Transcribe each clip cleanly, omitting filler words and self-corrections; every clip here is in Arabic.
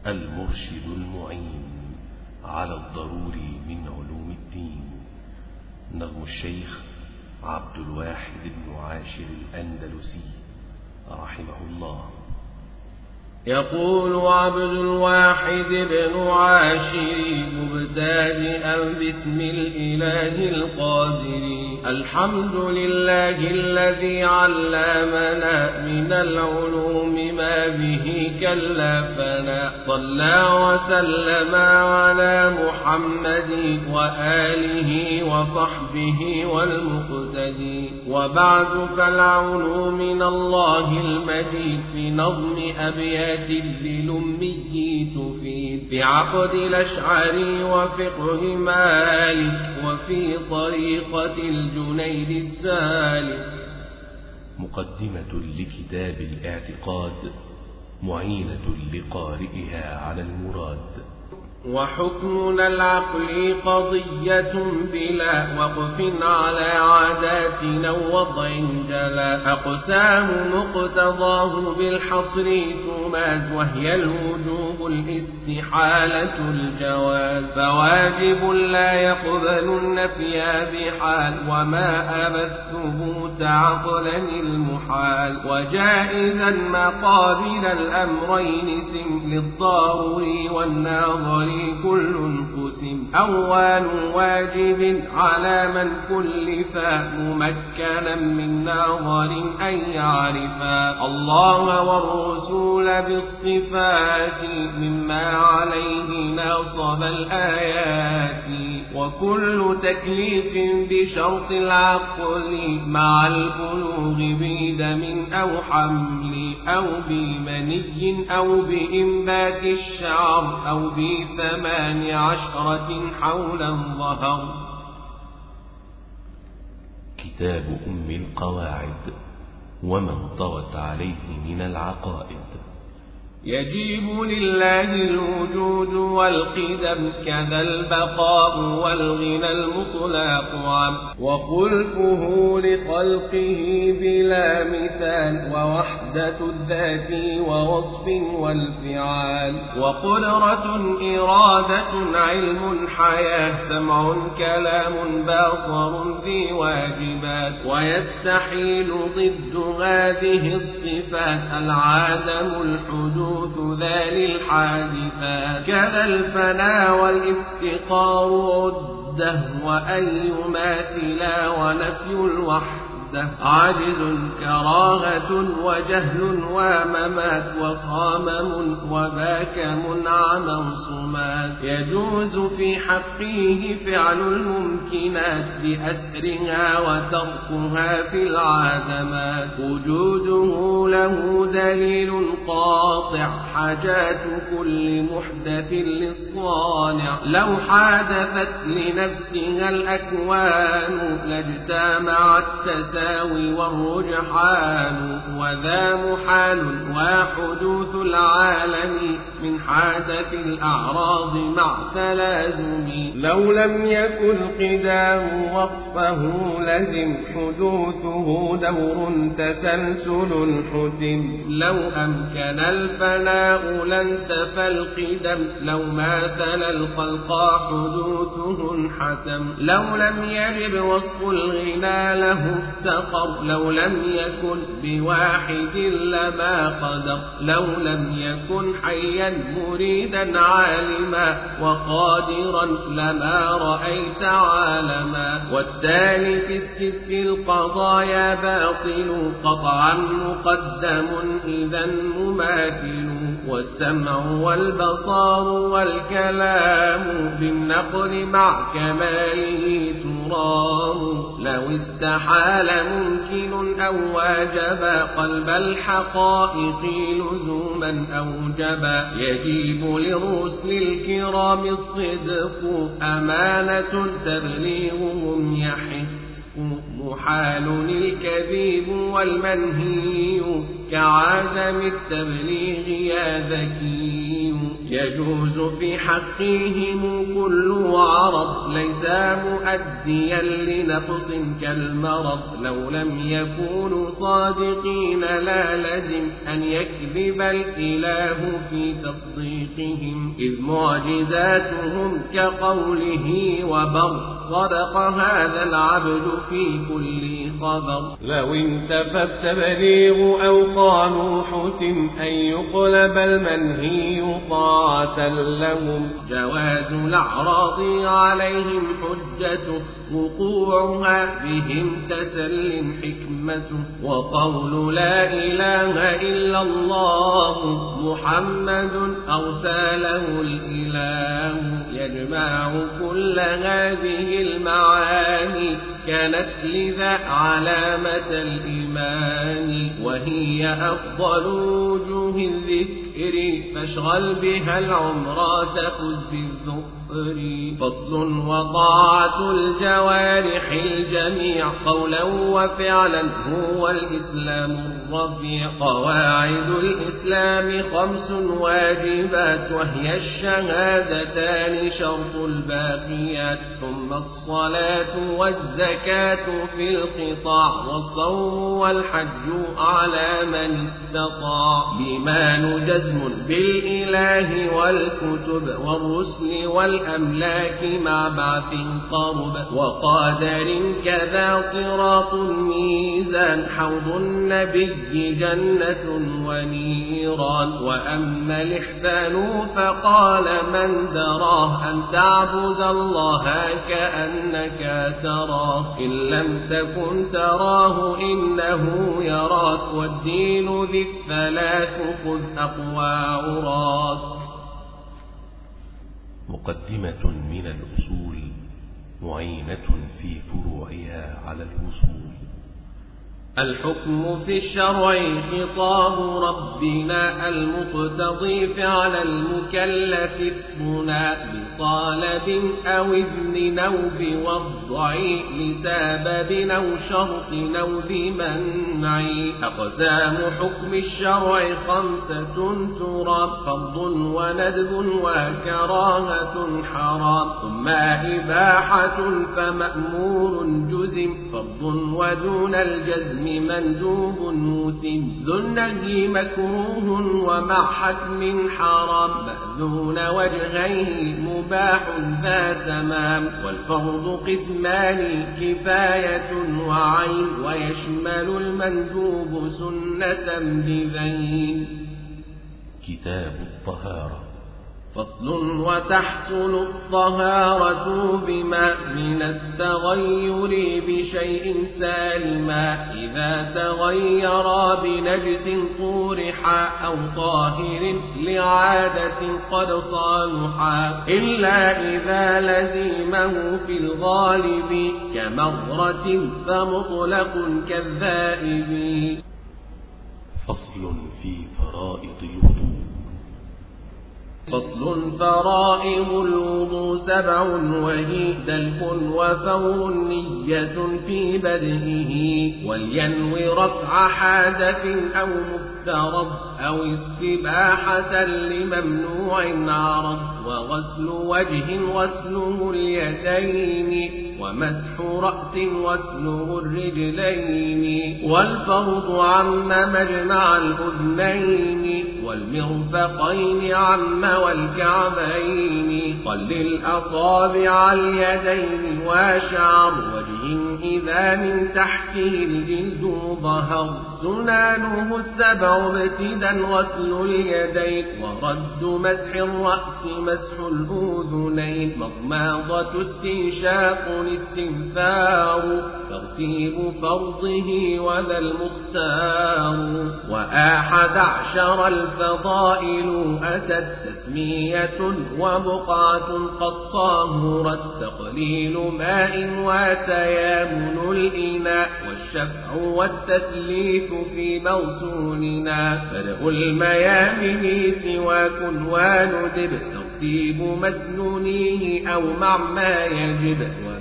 المرشد المعين على الضروري من علوم الدين. نظم الشيخ عبد الواحد بن عاشر الأندلسي رحمه الله. يقول عبد الواحد بن عاشر مبتدئا باسم الإله القادر: الحمد لله الذي علمنا من العلوم ما به كلفنا، صلى وسلم على محمد وآله وصحبه والمقتدي. وبعد فالعلوم من الله المجيد في نظم أبيات للأمي تفيد، في عقد الأشعري وفقه مالك وفي طريقة الجنيد السالك. مقدمة لكتاب الاعتقاد معينة لقارئها على المراد. وحكمنا العقل قضية بلا وقف على عاداتنا ووضع جلا، أقسام مقتضاه بالحصر تماز، وهي الوجوب الاستحالة الجواز، فواجب لا يقبل النفي بحال، وما أبى الثبوت عقلا المحال، وجائزا ما قابل الأمرين سم، للضروري والناظر كل قسم. أول واجب على من كلفا ممكنا من ناظر أن يعرفا الله والرسول بالصفات، مما عليه ناصب الآيات، وكل تكليف بشرط العقل مع البلوغ بدم أو حمل أو بمني أو بإنبات الشعر أو ب18 حولا ظهر. كتاب أم القواعد ومن طرت عليه من العقائد. يجيب لله الوجود والقدم، كذا البقاء والغنى المطلق عن، وخلقه لخلقه بلا مثال، ووحدة الذات ووصف والفعال، وقدرة إرادة علم حياة، سمع كلام باصر ذي واجبات، ويستحيل ضد هذه الصفات العدم الحدود ذا للحادثات، كذا الفناء والافتقار عده، وأن يماثلا ونفي الوحدة عاجز، كراهة وجهل وممات، وصامم وباكم عمى صمات، يجوز في حقه فعل الممكنات بأسرها وتركها في العادمات، وجوده له دليل قاطع، حاجات كل محدث للصانع، لو حادثت لنفسها الأكوان لاجتمع التساوي والرجحان، وذا محال وحدوث العالم من حادث الأعراض مع تلازم، لو لم يكن قدام وصفه لزم، حدوثه دور تسلسل حتم، لو أمكن الفناء لانتفى القدم، لو ماثل الخلق حدوثه انحتم، لو لم يجب وصف الغنى له افتقر، لو لم يكن بواحد لما قدر، لو لم يكن حيا مريدا عالما وقادرا لما رأيت عالما، والتالي في الست القضايا باطل قطعا مقدم إذا مماثل، والسمع والبصار والكلام بالنقل مع كماله ترام، لو استحال ممكن أو واجب قلب الحقائق لزوما أوجبا، يجيب للرسل الكرام الصدق، أمانة تبليغهم يحق، محال الكذيب والمنهي كعدم التبليغ يا ذكي. يجوز في حقهم كل عرض ليس مؤديا لنقص كالمرض لو لم يكونوا صادقين لا لزم أن يكذب الإله في تصديقهم إذ معجزاتهم كقوله وبر صدق هذا العبد في كل خبر لو انتفى التبليغ أو قالوا حتم أن يقلب المنهي طاعة لهم جواز الأعراض عليهم حجة وقوعها بهم تسل حكمة وقول لا إله إلا الله محمد أرسله الإله يجمع كل هذه المعاني كانت لذا علامة الإيمان وهي أفضل وجوه الذكر فاشغل بها العمر تفز بالظفر فصل وطاعة الجوارح الجميع قولا وفعلا هو الإسلام الرفيع قواعد الإسلام 5 واجبات وهي الشهادتان شرط الباقيات ثم الصلاة والزكاة في القطاع والصوم والحج على من استطاع الإيمان جزم بالإله والكتب والرسل والأملاك مع بعث قرب وقادر كذا صراط ميزان حوض النبي جنة ونيران وأما الإحسان فقال من دراه أن تعبد الله كأنك تراه إن لم تكن تراه إنه يراك والدين ذي الثلاث خذ أقوى عراك مقدمة من الأصول معينة في فروعها على الوصول الحكم في الشرع خطاب ربنا المقتضي فعل المكلف اثبنا بطالب أو إذن أو بوضع لسبب أو شرط أو بمنع أقسام حكم الشرع 5 ترى فرض وندب وكراهة حرام ثم إباحة فمأمور جزم فرض ودون الجزم مندوب موسم ذو النهي مكروه ومع حتم حرام مأذون وجهيه مباح ذا تمام والفرض قسمان كفاية وعين ويشمل المندوب سنة بذين كتاب الطهارة فصل وتحصل الطهارة بما من التغير بشيء سالما إذا تغير بنجس طورحا أو طاهر لعادة قد صالحا إلا إذا لزمه في الغالب كمرة فمطلق كالذائب فصل في فرائض الوضوء فصل فرائض الوضوء 7 وهي دلك وفور نية في بدئه ولينوي رفع حادث أو مفترض أو استباحة لممنوع عرض وغسل وجه غسله اليدين ومسح رأس غسله الرجلين والفرض عم مجمع الأذنين والمرفقين عم والكعبين قل الأصابع اليدين وشعر وجه إذا من تحته الجلد ظهر سنانه 7 ابتدا غسل اليدين ورد مسح الرأس مسح الأذنين مضمضة استنشاق استنثار ترتيب فرضه وذا المختار 11 الفضائل أتت تسمية وبقعة قد طهرت تقليل ماء وتيامن الإناء والشفع والتثليث في موصولنا بدء الميامن سواك وندب ترتيب مسنونيه أو مع ما يجب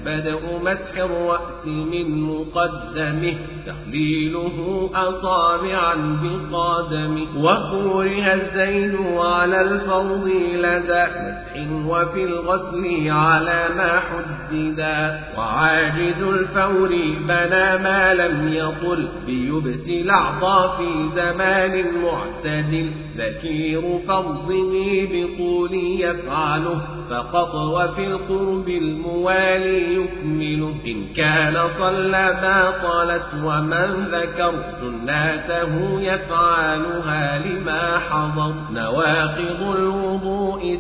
وبدء مسح الرأس من مقدمه تخليله أصابعا بقادمه. وكره الزيد على الفوض لدى مسح وفي الغسل على ما حددا. وعاجز الفور بنى ما لم يطل بيبس الأعضاء في زمان معتدل. ذكير فضله بطول يفعله فقط وفي القرب الموالي يكمل. إن كان صلى ما طالت ومن ذكر سناته يفعلها لما حضر. نواقض الوضوء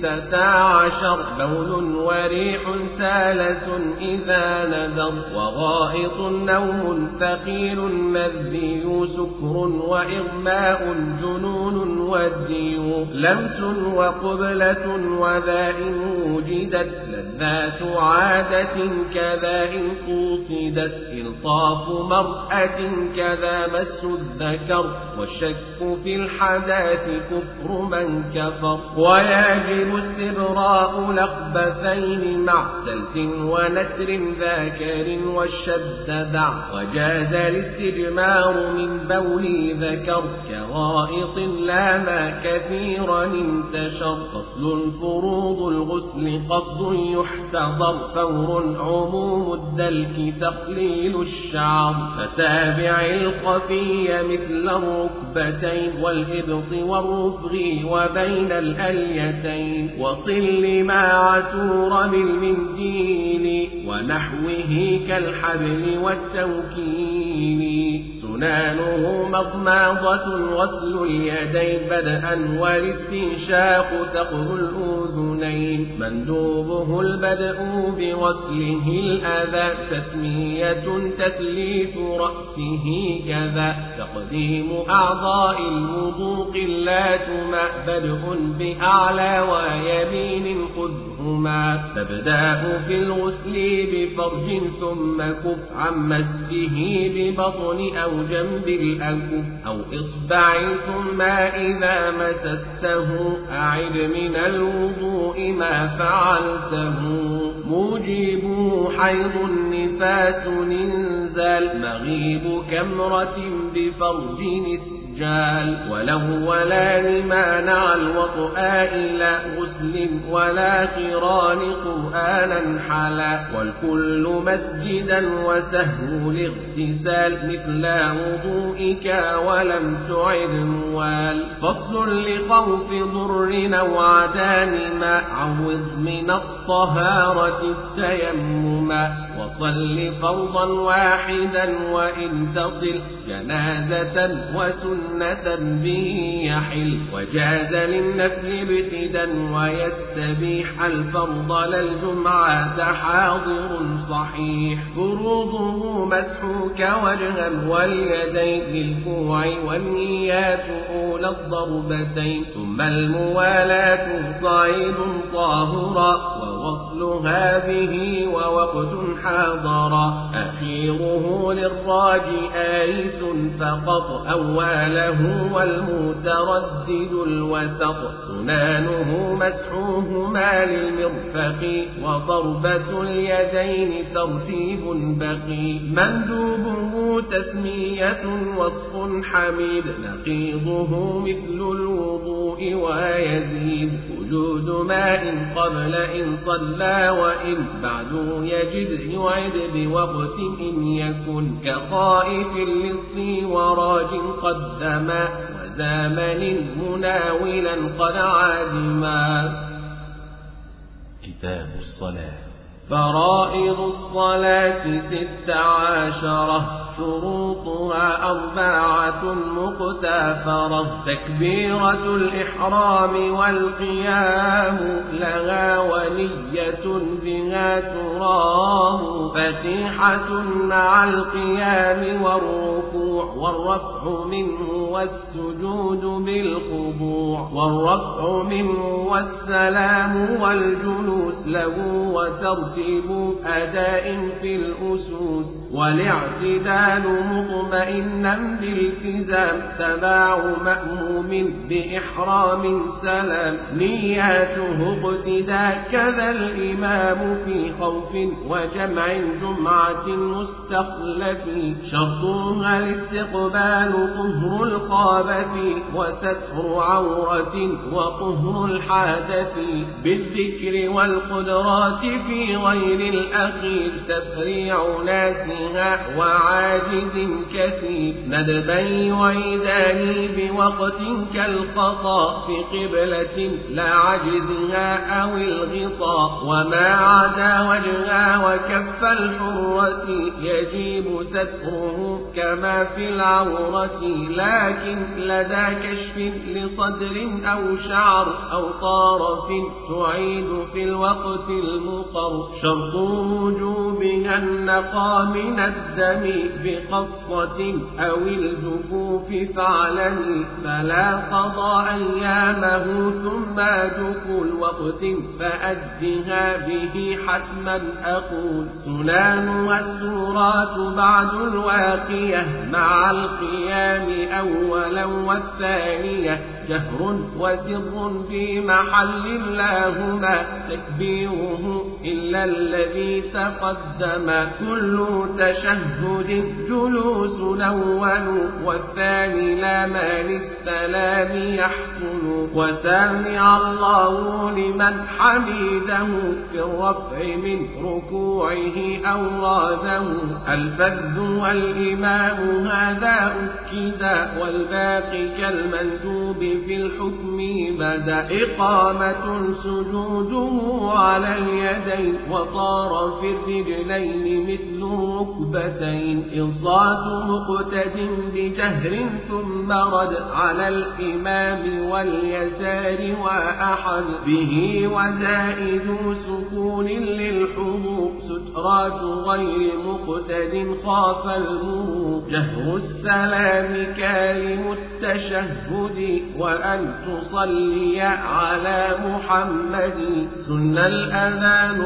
16 بول وريح سالس إذا ندر. وغائط نوم ثقيل مذي سكر وإغماء جنون ودي. لمس وقبلة وذا إن وجدت لذات عادة كذا إن قصدت. إلطاف مرأة كذا مس الذكر. والشك في الحداث كفر من كفر. ويجب استبراء لقبتين مع سلف ونتر ذاكر والشد دع. وجاز الاستجمار من بول ذكر كغائط لا ما كثيرا انتشر. فصل فروض الغسل قصد يحتضر فور عموم الدلك تقليل الشعر. فتابع الخفي مثل الركبتين والإبط والرفغ وبين الأليتين. وصل لما عسور بالمنديل ونحوه كالحبل والتوكيل. سنانه مضماضة غسل اليدين بدءا والاستنشاق تقر الأذنين. مندوبه البدء بغسله الأذى تسمية تثليث رأسه كذا. تقديم أعضاء الوضوء قلات ما بدء بأعلى ويمين خذهما. تبدأ في الغسل بفرج ثم كف عن مسه ببطن أو جنب الأكف أو إصبع ثم إذا مسسته أعد من الوضوء ما فعلته. موجب حيض النفاس انزال مغيب كمرة بفرج الرجال. والأولان مانع الوطء إلى غسل ولا قران قرآنا حلا. والكل مسجدا وسهو الاغتسال مثل وضوئك ولم تعد موال. فصل لخوف ضر أو عدان ما عوض من الطهارة التيمما. وصل فرضا واحدا وإن تصل جنازة وسنة به يحل. وجاز للنفل ابتدا ويستبيح الفرض للجمعة حاضر صحيح. فروضه مسحوك وجها واليدين للكوع والنيات أولى الضربتين. ثم الموالاة صعيد طاهرا ووصلها به ووقت حاضرا. أخيره للراجي آيس فقط أوله والمتردد الوسط. سنانه مسحوهما للمرفق وضربة اليدين ترتيب بقي. مندوبه تسمية وصف حميد نقيضه مثل الوضوء ويزيد. وجود ماء قبل إن صلى وإن بعد يجد يعد بوقت إن يكن كخائف للصي وراج قدما وزامن مناولا قد عادما. كتاب الصلاة. فرائض الصلاة 16 شروطها 4 مقتفرة. تكبيرة الإحرام والقيام لها ونية بها ترام. فتيحة مع القيام والركوع والرفع منه والسجود بالخضوع والرفع منه والسلام والجلوس له وترتيب أداء في الأسوس والاعتدال مطمئنا بالتزام تباع مأموم بإحرام سلام نياته اقتداء كذا الإمام في خوف وجمع جمعة مستخلف شرطها الاستقبال طهر القابة وستر عورة وطهر الحادث بالذكر والقدرات في غير الأخير تفريع ناسها وعاجز كثير ندبي وإذاني بوقت كالخطا في قبلة لا عجزها أو الغطاء وما عدا وجهها وكف الحرة يجب ستره كما في العورة لكن لدى كشف لصدر أو شعر أو طرف تعيد في الوقت المقر شرط وجوبها النقى من الدم بقصة أو الجفوف فاعلم فلا قضى أيامه ثم دخول وقت فأدها به حتما أقول سنانها السورات بعد الواقية مع القيام أولا والثانية جهر وسر في محل لاهما تكبيره إلا الذي تقدم كل تشهد جلوس أول والثاني لا ما للسلام يحصل وسامع الله لمن حميده في الرفع من ركوعه أوراده الفذ والإمام هذا أكدا والباقي كالمندوب في الحكم بدا إقامة سجوده على اليدين وطار في الرجلين مثل الركبتين إصلاة مقتد بجهر ثم رد على الإمام واليسار وأحد به وزائد سكون للحضور سترات غير مقتد خاف المرور جهر السلام كالم التشهد وأن تصلي على محمد سن الأذان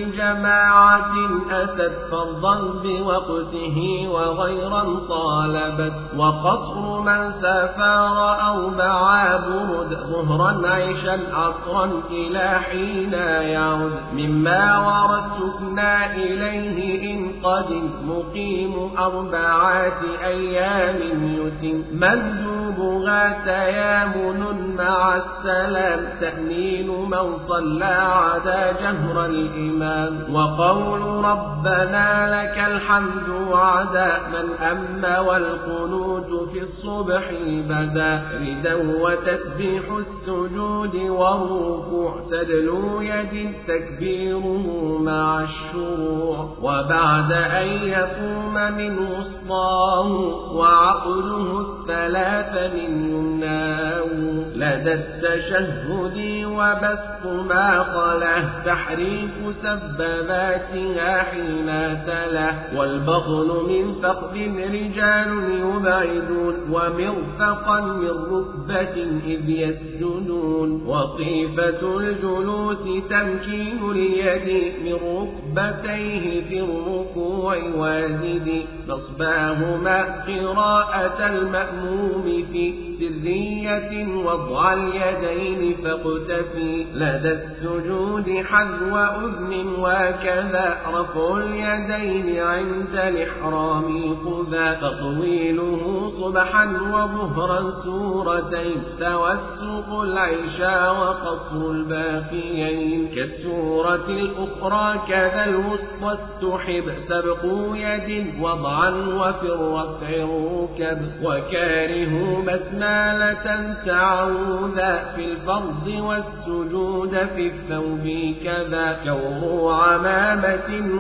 لجماعة أتت فرضا بوقته وغيرا طالبت وقصر من سافر أو باع برد ظهرا عيشا عصرا إلى حين يعود مما ورى السكنى إليه إن قد مقيم 4 أيام يتم مندوبها تيامن مع السلام تأمين من صلى عدا جهر الإمام وقول ربنا لك الحمد عدا من أما والقنوت في الصبح بدا ردا وتسبيح السجود والركوع سدل يد تكبيره مع الشروع وبعد أن يقوم من وسطاه وعقله الثلاث من يمناه لدى التشهد وبسط ما قله تحريك سبباتها حين تله والبطن من فخذ رجال يبعدون ومرفقا من ركبة إذ يسجدون وصيفة الجلوس تمكين اليد من ركبتيه في الركوع وازد نصباهما قراءة المأموم في سرية وضع اليدين فاقتفي لدى السجود حذو أذن وكذا رفع اليدين عند الإحرام خذا تطويله صبحا وظهرا سورتين توسق العشاء وقصر الباقيين كالسورة الأخرى كذا الوسطى استحب سبق يد وضعا وفي الرفع ركب وكاره بسمالة تعوذا في الفرض والسجود في الثوب كذا كور عمامة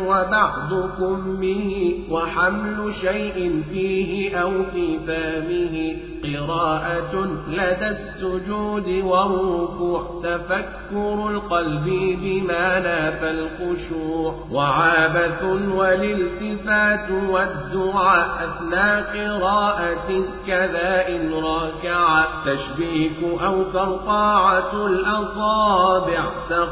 وبعضكم به وحمل شيء فيه أو في فامه قراءة لدى السجود والركوع تفكر القلب بما نافى الخشوع وعابث والالتفات والدعاء أثناء قراءة كذا إن راكع تشبيك أو فرقاعة الأصابع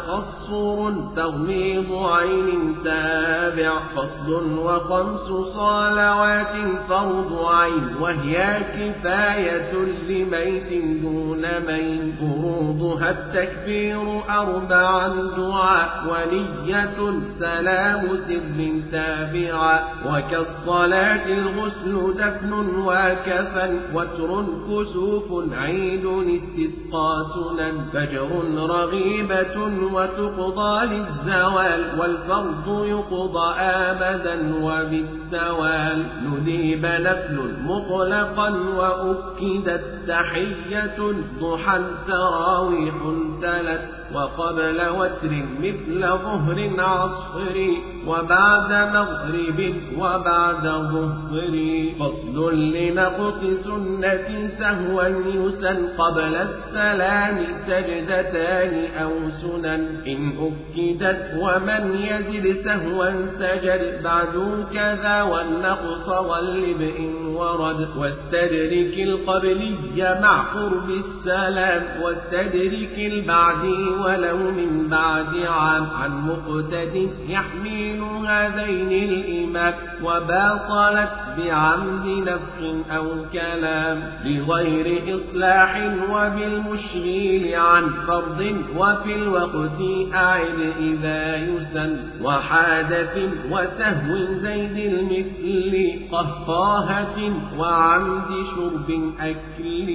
تقصر تغميض عين تابع فصل وخمس صلوات فرض عين وهي كفاية لميت دون مين فروضها التكبير أربعا دعاء ونية سلام سر تابعا وكالصلاة الغسل دفن وكفن وتر كسوف عيد استسقى سنن فجر رغيبة وتقضى للزوال والفرض يقضى أبدا وبالتوال نذيب نفل مطلقا وأكدت تحية ضحى تراويح تلت وقبل وتر مثل ظهر عصر وبعد مغرب وبعد ظهر فصل لنقص سنة سهوا يسن قبل السلام سجدتان أو سنن إن أكدت ومن يزد سهوا سجد بعد كذا والنقص واللب إن ورد واستدرك القبلي مع قرب السلام واستدرك البعدي ولو من بعد عام عن مقتد يحمل هذين الإمام وباطلت بعمد نفخ أو كلام لغير إصلاح وبالمشغيل عن فرض وفي الوقت أعد إذا يسن وحادث وسهو زيد المثل قهقاهة وعمد شرب أكل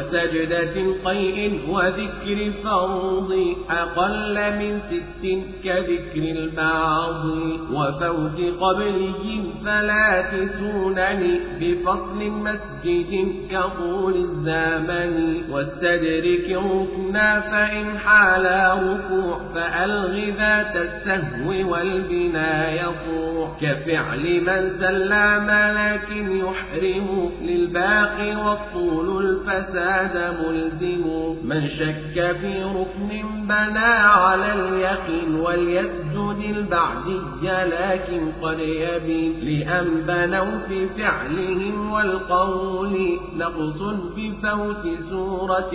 وسجدة قيء وذكر فرض أقل من 6 كذكر البعض وفوت قبله 3 سنن بفصل مسجد كطول الزمن واستدرك ركنا فإن حال ركوع فألغ ذات السهو والبنا يطوع كفعل من سلم لكن يحرم للباقي والطول الفساد ملزم من شك في ركن بنى على اليقين وليسجد البعدي لكن قد يبين لأن بنوا في فعلهم والقول نقص بفوت سورة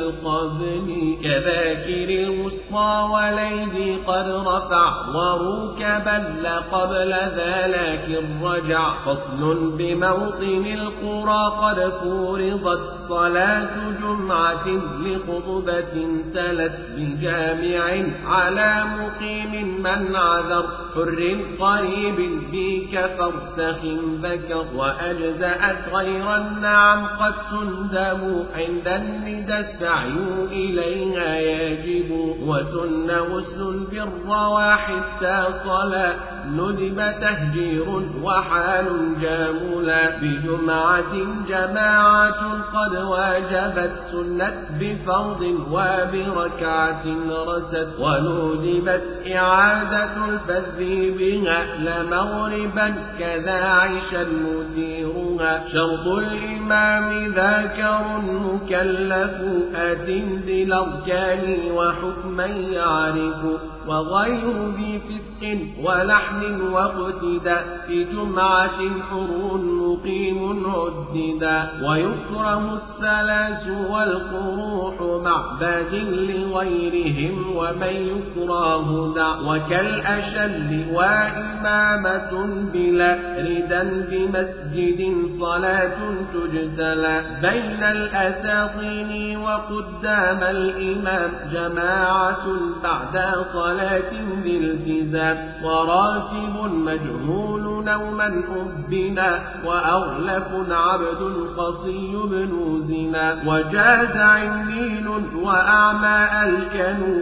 فالقبل كذاكر الوسطى والأيدي قد رفع وركبا لقبل ذلك الرجع فصل بموطن القرى قد فرضت صلاة جمعة لخطبة تلت بجامع على مقيم من عذر حر قريب بك فرسخ ذكر وأجزأت غير النعم قد تندم عند الندى السعي إليها يجب وسن غسل بالروا حتى صلاة ندب تهجير وحال جاملا بجمعة جماعة قد واجبت سنت بفرض وبركعة رست وندبت إعادة الفذ بها لمغربا كذا عشا مثيرها شرط الإمام ذاكر مكلف آت ذي الأركان وحكما يعرف وغير ذي فسق ولحن واقتداء في جمعة حر مقيم عددا ويكره السلاس والقروح مع باد لغيرهم ومن يكره دع وكالأشل وإمامة بلا ردا بمسجد صلاة تجتلى بين الأساطين وقدام الإمام جماعة بعد صلاة بالتزام وراتب مجهول نوما أبنا وأغلف عبد خصي بن زنا وجاز عنين وأعمى الكن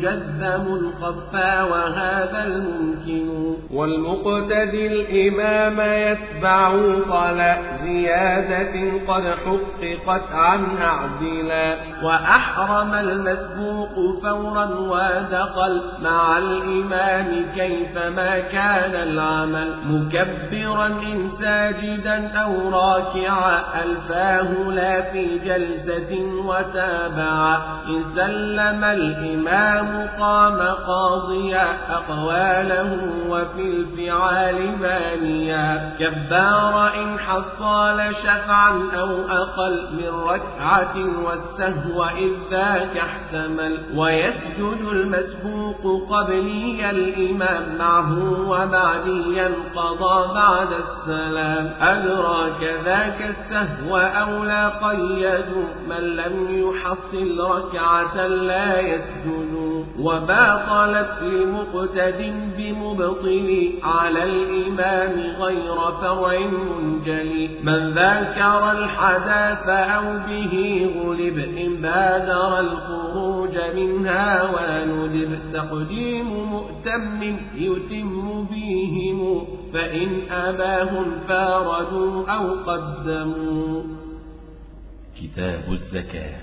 مجذم خفى وهذا الممكن والمقتدي الإمام يتبع صلاة زيادة قد حققت عنها عدلا وأحرم المسبوق فورا ودخل مع الإمام كيفما كان العمل مكبرا إن ساجدا أو راكعا ألفاه لا في جلسة وتابعا إن سلم الإمام قام قاضيا أقواله وفي الفعال مانيا كبار إن حصل شفعا أو أقل من ركعة والسهو إذ ذاك احتمل ويسجد المسبوق قبلي الإمام معه وبعديا قضى بعد السلام أدراك ذاك السهو أو لا قيد من لم يحصل ركعة لا يسجد وباطلت لمقتد بمبطل على الإمام غير فرع منجلي من ذاكر الحدث أو به غلب إن بادر الخروج منها وندب تقديم مؤتم يتم بهم فإن أباهم فاردوا أو قدموا. كتاب الزكاة.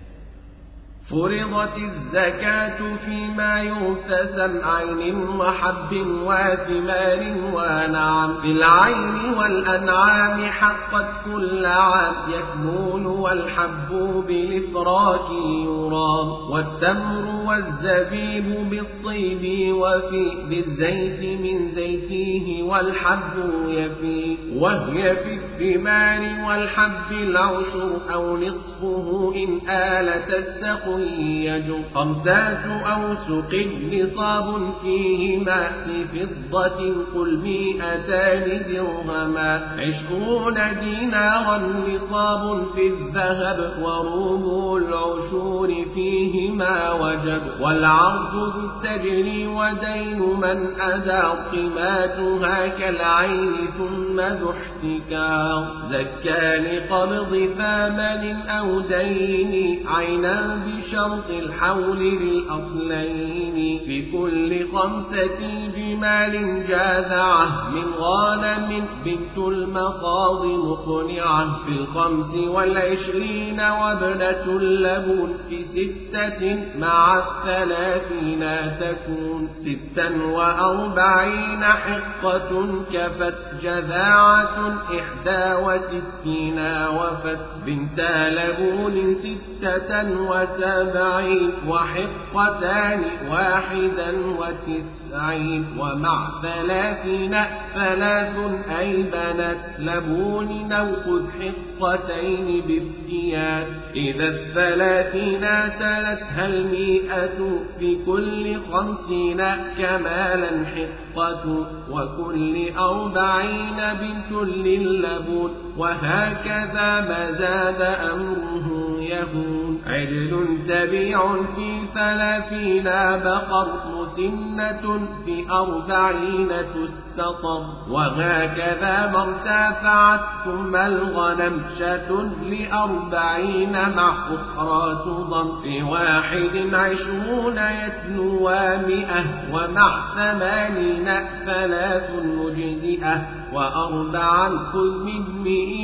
فرضت الزكاة فيما يغتسم عين وحب وثمار ونعم بالعين والأنعام حقت كل عام يكمون والحب بالإفراك يرام والتمر والزبيب بالطيب وفي بالزيت من زيته والحب يفي وهي في الثمار والحب العشر أو نصفه إن آلت السقي يجو 5 أوسق نصاب فيهما في فضة قل 200 درهما 20 دينارا نصاب في الذهب وربع العشور فيهما وجب والعرض بالتجري ودين من أدى قيماتها كالعين ثم ذو احتكار زكى لقبض ثمن أو دين عينا بشرط الحول للأصلين في كل 5 جمال جاذعة من غانم بنت المخاض مقنعة في 25 وابنة اللبون في 6 مع 30 تكون 46 حقة كفت جذاعة 61 وفت بنت لبون 76 وحقتان 91 ومع 30 3 أي بنات لبون أو خذ حقتين بافتيات إذا 30 تلتها 100 في كل 50 كمالا حقة وكل 40 بنت للبون وهكذا ما زاد أمره يهون عجل تبيع في 30 بقر مسنة في 40 تستطر وهكذا ما ارتفعت ثم الغنم شاة 40 مع أخرى تضم في 21 يتلو 100 ومع 80 3 مجزئة و4 خذ من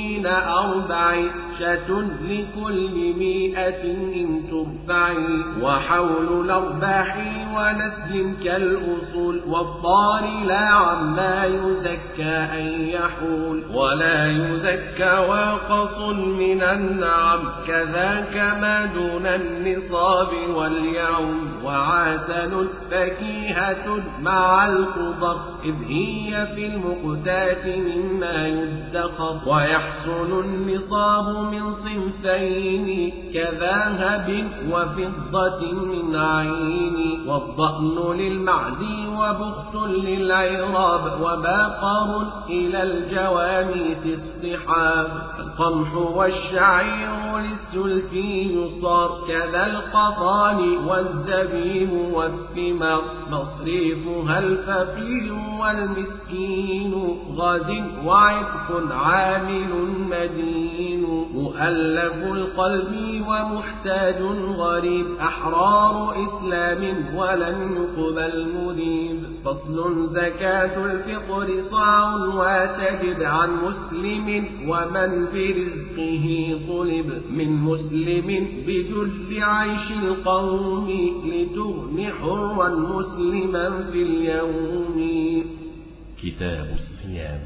140 شاة لكل 100 إن ترفعي وحول الأرباح ونسل كالأصول والضار لا عما يزكى أن يحول ولا يزكى واقص من النعم كذاك ما دون النصاب واليوم وعسل فكيهة مع الخضر إذ هي في المقتات مما يدخر ويحصل النصاب من صنفين كذهب وفضة من عين والضأن للمعدي وبخت للعراب وباقر إلى الجواميس اصطحاب القمح والشعير للسلك يصار كذا القطان والزبيب والثمار مصريفها الفقير والمسكين غد وعتق عامل مدين مؤلف القلب ومحتاج غريب أحرار إسلام ولن يقبل مذيب فصل زكاة الفطر صاع وتجب عن مسلم ومن برزقه طلب من مسلم بجل عيش القوم لتغن حرا مسلما في اليوم كتاب الصيام.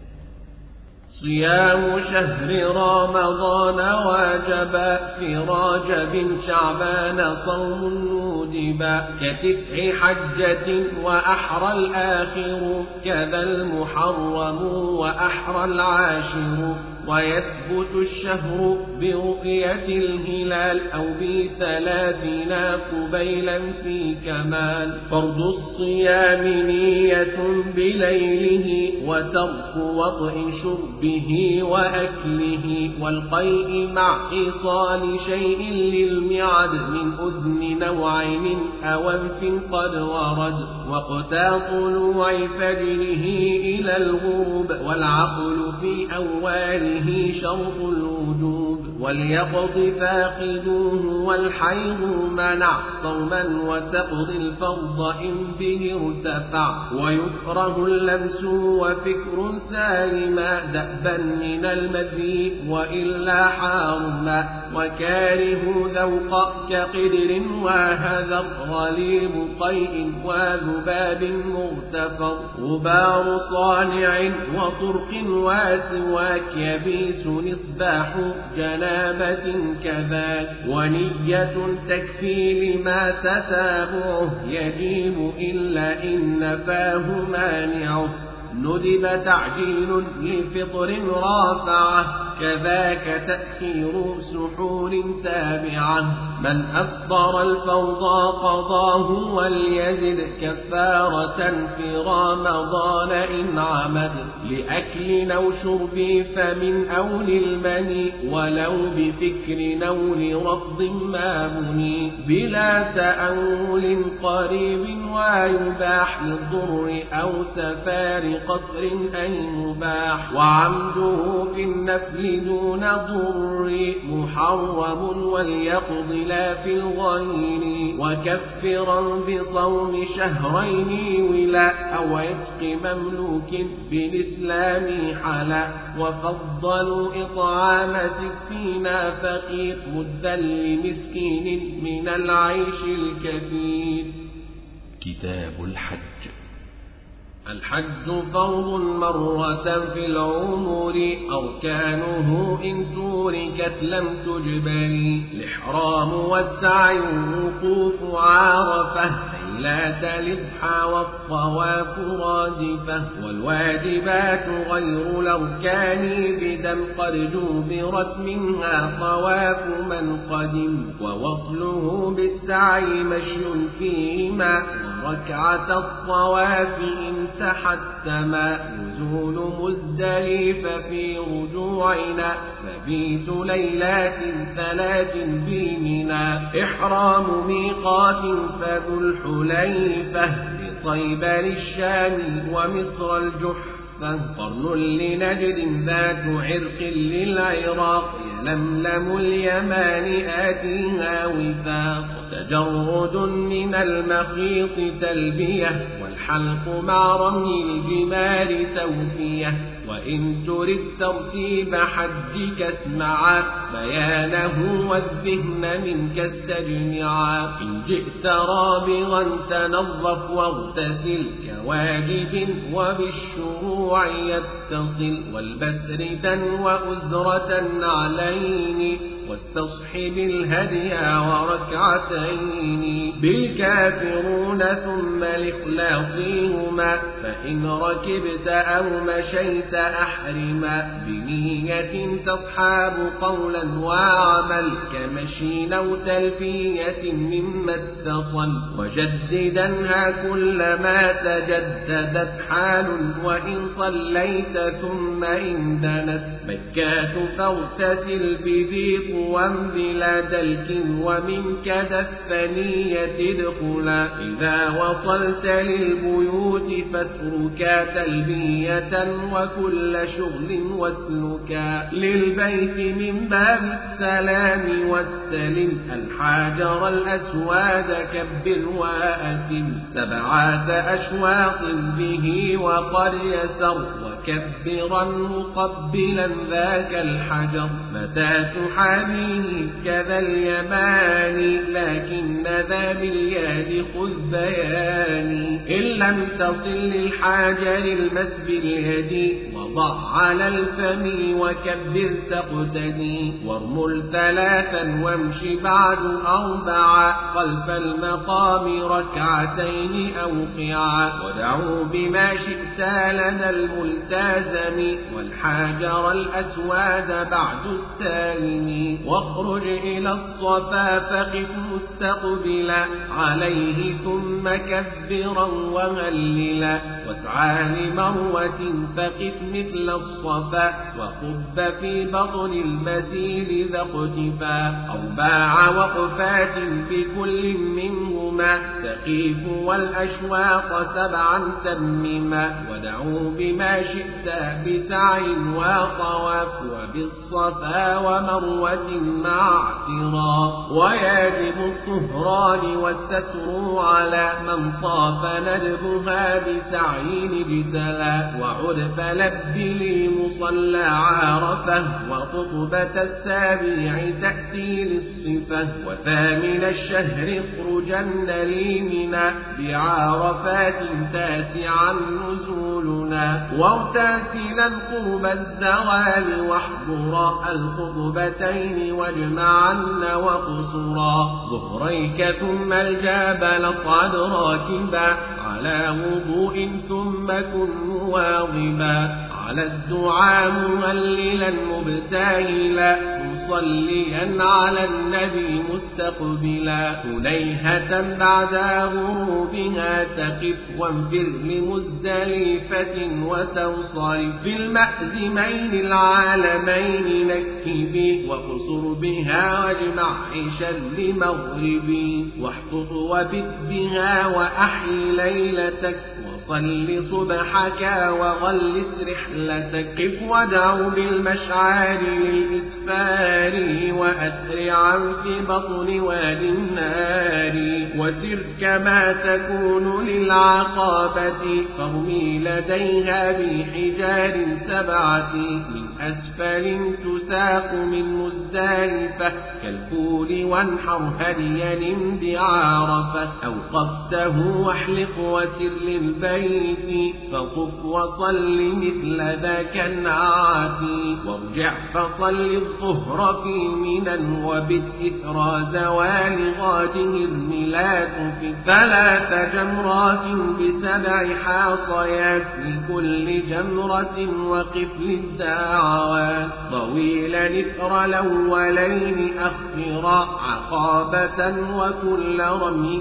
صيام شهر رمضان واجبا في رجب شعبان صوم نودبا كتسع حجة وأحرى الآخر كذا المحرم وأحرى العاشر ويثبت الشهر برؤية الهلال أو ب30 قبيلا في كمال فرض الصيام نية بليله وترك وطئ شربه وأكله والقيء مع إيصال شيء للمعد من أذن أو عين أو أنف قد ورد وقتا طلوع فجره إلى الغروب والعقل في أوله شرط الوجوب وليقض فاقدوه والحيض منع صوما وتقضي الفرض إن به ارتفع ويكره اللمس وفكر سالما دأبا من المذي وإلا حارما وكاره ذوق كقدر وهذر غليب قيء وذباب مغتفر غبار صانع وطرق وسواك يبيس نصباح جنابة كذاك ونية تكفي لما تتابعه يجيب إلا إن نفاه مانعه ندب تعجيل لفطر رافعه كذاك تأخير سحور تابعه من أفطر الفوضى قضاه وليزد كفارة في رمضان إن عمد لأكل أو شرب فمن أو للمني ولو بفكر أو لرفض ما بني بلا تأول قريب ويباح للضر أو سفار قصر أي مباح وعمده في النفل دون ضر محرم وليقض لا في الغير وكفرا بصوم شهرين ولا أو عتق مملوك بالإسلام حلا وفضلوا إطعام 60 فقير مدا لمسكين من العيش الكثير. كتاب الحج. الحج فرض مرة في العمر أركانه إن تركت لم تجبر الإحرام والسعي وقوف عرفة ليلة الإضحى والطواف رادفة والواجبات غير الأركان بدم قد جبرت منها طواف من قدم ووصله بالسعي مشي فيما ركعة الطواف إن تحتما نزول مزدلفة في رجوعنا فبيت ليلات 3 بمنى إحرام ميقات فذو الحليفة بطيبة للشام ومصر الجحفة قرن لنجد ذات عرق للعراق يلملم اليمان آتيها وفاق تجرد من المخيط تلبية والحلق مع رمي الجمال توفية وإن ترد ترتيب حجك اسمعا بيانه والذهن منك استجمعا إن جئت رابغا تنظف واغتسل كواجب وبالشروع يتصل والبسر وأزرة علين واستصحب الهدي وركعتين بالكافرون ثم لإخلاصهما فإن ركبت أو مشيت أحرما بنية تصحاب قولا وعمل كمشي أو تلفية مما اتصل وجددنها كلما تجددت حال وإن صليت ثم إن دنت مكة فاغتسل بذي قوام بلا دلك ومنك الثنية ادخلا إذا وصلت للبيوت فاتركا تلبية وكل شغل واسلكا للبيت من باب السلام واستلم الحجر الأسواد كبر وأتم 7 أشواط به وقد يسر مكبرا مقبلا ذاك الحجر متى تحاميه كذا اليمان لكن ذا باليد خذ بياني إن لم تصل للحجر المس باليد وضع على الفم وكبر تقتدي وارمل 3 وامش بعد 4 خلف المقام ركعتين أوقعا ودعوا بما شئت لدى الملتزم والحجر الأسود بعد السالم واخرج إلى الصفا فقف مستقبلا عليه ثم كبرا وهللا واسعى لمروة فقف مثل الصفا وقب في بطن المسير ذا اقتفا 4 وقفات بكل منهما تخيف والأشواق 7 تمما ودعوا بما شئت بسعي وطواف وبالصفا ومروة مع اعتراف ويجب الطهران والستر على من طاف ندبها بسعي اجتلى وعد فلب لي مصلى عرفه وخطبة السابع تأتي للصفة وثامن الشهر اخرجن لي منا بعرفات 9 نزولنا وارتاسلا قرب الزوال واحضرا الخطبتين واجمعن وقصرا ظهريك ثم الجبل اصعد راكبا على وضوء ثم كن واظبا على الدعاء مهللا مبتهلا مصليا على النبي مستقبلا هنيهة بعد غروبها تقف وانفر لمزدلفة وتنصرف في المأزمين العالمين نكبي وقصر بها واجمع عشا لمغربي واحطط وبت بها وأحي ليلتك وصل صبحك وغلس رحلتك قف ودعوا بالمشعار للإسفار وأسرعا في بطن وادي النار وسر كما تكون للعقابة فارمي لديها بحجار 7 من أسفل تساق من مزدلفة كالفول وانحر هديا بعرفة أوقفته واحلق وسر للبيت فطف وصل مثل ذاك النعات وارجع فصل الظهر في منى وبت إثر زوال غاده الميلاد في 3 جمرات ب7 حاصيات لكل جمرة وقف للدعوات طويلا إثر الأولين أخرا عقابة وكل رمي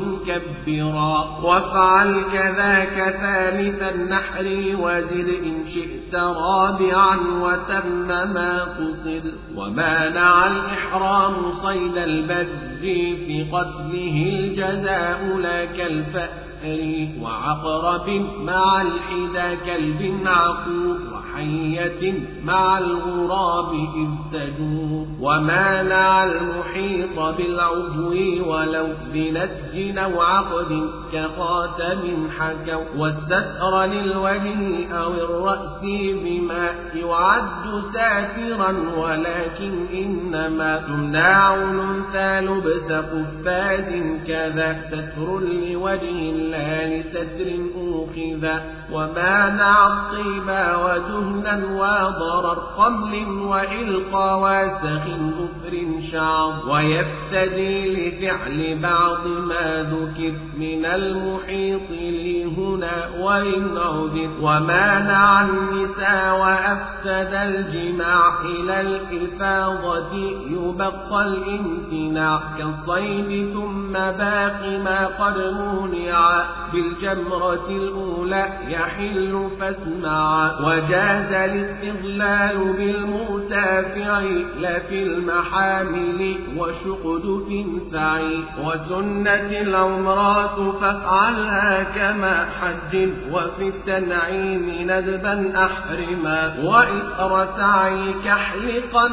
كبرا وافعل كذاك 3 النحر وزد إن شئت رابعا وتم ما قصد ومانع الإحرام صيد البدر في قتله الجزاء لا كالفأر وعقرب مع الحدى كلب عقور وحية مع الغراب إذ تجور ومانع المحيط بالعضو ولو بنسج أو عقد كخاتم حكوا والستر للوجه أو الرأس بما يعد ساترا ولكن إنما تمنع الأنثى لبس قفاز كذا ستر لوجه لا لستر أوخذا ومانع الطيب ودهنا وضرر قمل وإلقى واسخ ظفر شعر ويفتدي لفعل بعض ما ذكر من المحيط لي هنا وإن عذر ومانع النساء وأفسد الجماع إلى الإفاضة يبقى الامتناع كالصيد ثم باقي ما قد منع بالجمرة الأولى يحل فاسمع وجاز الاستغلال بالمرتفع لا في المحامل وشقد فانفع وسنة العمرات فافعلها كما حج وفي التنعيم ندبا أحرما وإثر سعيك احلقا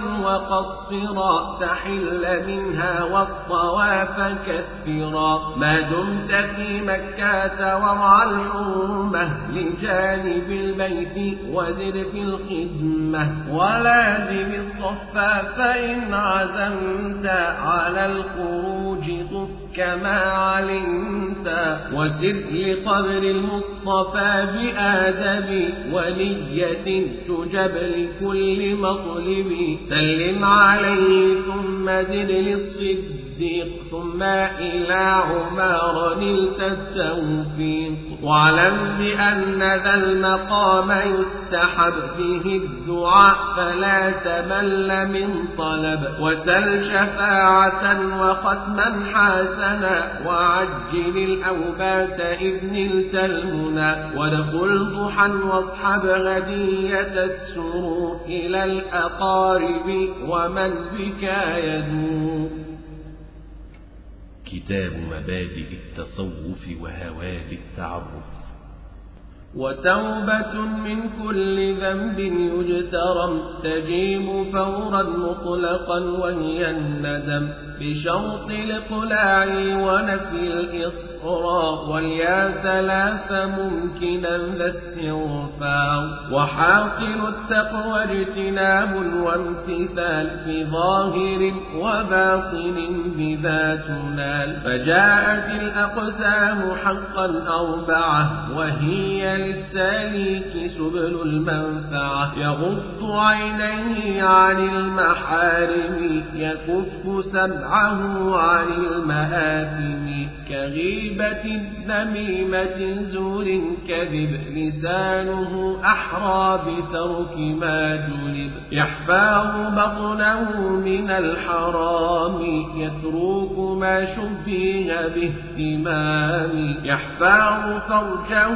وقصرا تحل منها والطواف كثرا ما دمت في مكة ورع الحرمة لجانب البيت وزر في الخدمة ولازم الصفا فإن عزمت على الخروج طف كما علمت وسر لقبر المصطفى بآدب ونية تجب لكل مطلب سلم عليه ثم زد للصديق ثم إلى عمار نلت التوفيق واعلم بأن ذا المقام يستحب فيه الدعاء فلا تمل من طلب وسل شفاعة وختما حسنا وعجل الأوبات إذ نلت المنى وادخل ضحى واصحب غدية السرور إلى الأقارب ومن بك يدور. كتاب مبادئ التصوف وهواد التعرف. وتوبة من كل ذنب يجترم تجيب فورا مطلقا وهي الندم بشرط الإقلاع ونفي الإصرار واليا ثلاث ممكنا ذا استغفار وحاصل التقوى اجتناب وامتثال في ظاهر وباطن بذا تنال فجاءت الأقسام حقا أربعة وهي للسالك سبل المنفعة يغض عينيه عن المحارم يكف سمعه عن المآثم كغيبة نميمة زور كذب لسانه أحرى بترك ما جلب يحفظ بطنه من الحرام يترك ما شبه باهتمام يحفظ فرجه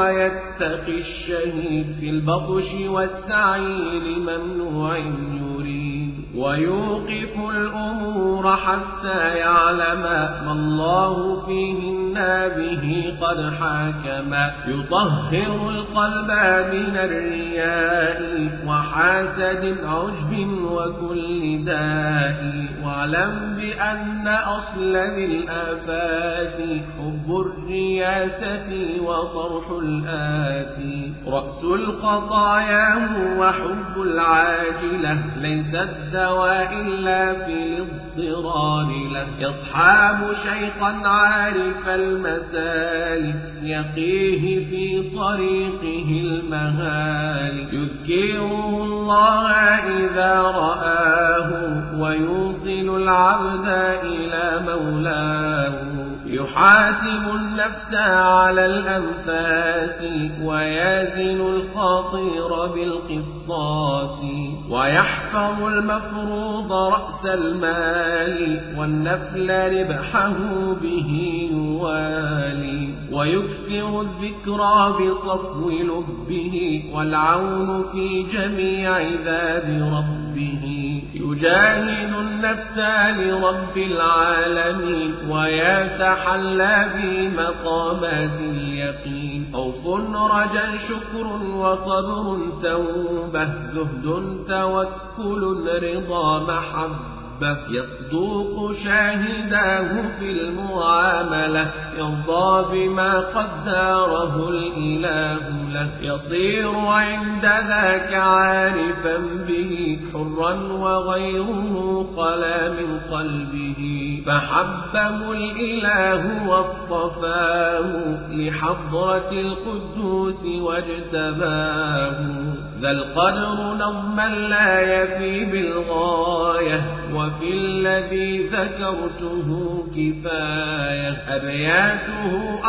ويتقي الشهيد في البطش والسعي لممنوع يريد ويوقف الأمور حتى يعلم ما الله فيهن به قد حاكم يطهر القلب من الرياء وحاسد عجب وكل داء واعلم بأن أصل ذي الآفات حب الرياسة وطرح الآتي رأس الخطايا هو حب العاجلة ليس الدواء إلا في الاضطرار له يصحاب شيخا عارف المسالك يقيه في طريقه المهالك يذكره الله إذا رآه ويوصل العبد إلى مولاه يحاسب النفس على الأنفاس ويزن الخاطر بالقسطاس ويحفظ المفروض رأس المال والنفل ربحه به يوالي ويكثر الذكرى بصفو لبه والعون في جميع ذاب ربه يجاهد النفس لرب العالمين ويتحلى بمقامات اليقين خوف رجا شكر وصبر توبة زهد توكل رضا محبة يصدق شاهداه في المعاملة يرضى بما قدره الإله له يصير عند ذاك عارفا به حرا وغيره خلا من قلبه فحبه الإله واصطفاه لحضرة القدوس واجتباه ذا القدر نظما لا يفي بالغاية وفي الذي ذكرته كفاية أبياته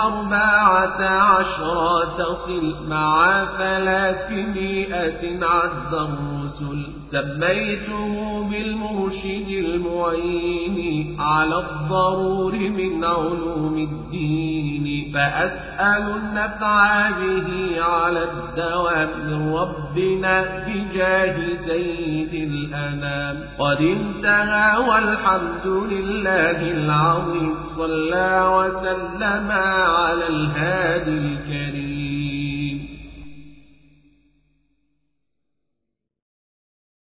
14 تصل مع 300 عد الرسل سميته بالمرشد المعين على الضرور من علوم الدين فأسأل النفع به على الدوام من ربنا بجاه سيد الأنام قد انتهى والحمد لله العظيم صلى وسلم على الهادي الكريم